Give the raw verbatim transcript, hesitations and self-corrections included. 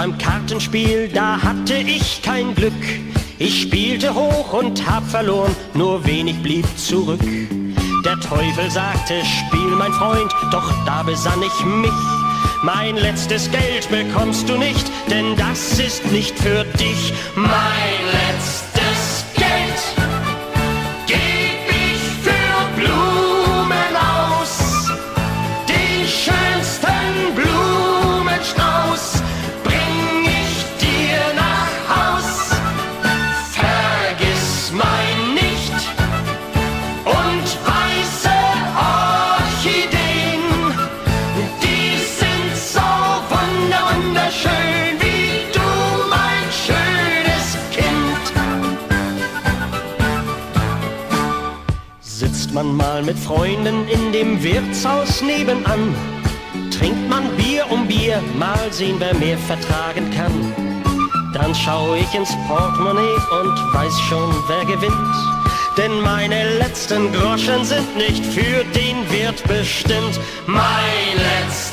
beim Kartenspiel, da hatte ich kein Glück. Ich spielte hoch und hab verloren, nur wenig blieb zurück. Der Teufel sagte, spiel mein Freund, doch da besann ich mich. Mein letztes Geld bekommst du nicht, denn das ist nicht für dich. Mein letztes Geld geb ich für Blumen aus. Den schönsten Blumenstrauß bring ich dir nach Haus. Vergiss mein nicht und weiße Orchideen, die sind so wunder wunderschön wie du, mein schönes Kind. Sitzt man mal mit Freunden in dem Wirtshaus nebenan, trinkt man Bier um Bier, mal sehen, wer mehr vertragen kann. Dann schau ich ins Portemonnaie und weiß schon, wer gewinnt. Denn meine letzten Groschen sind nicht für den Wirt bestimmt. Mein letzter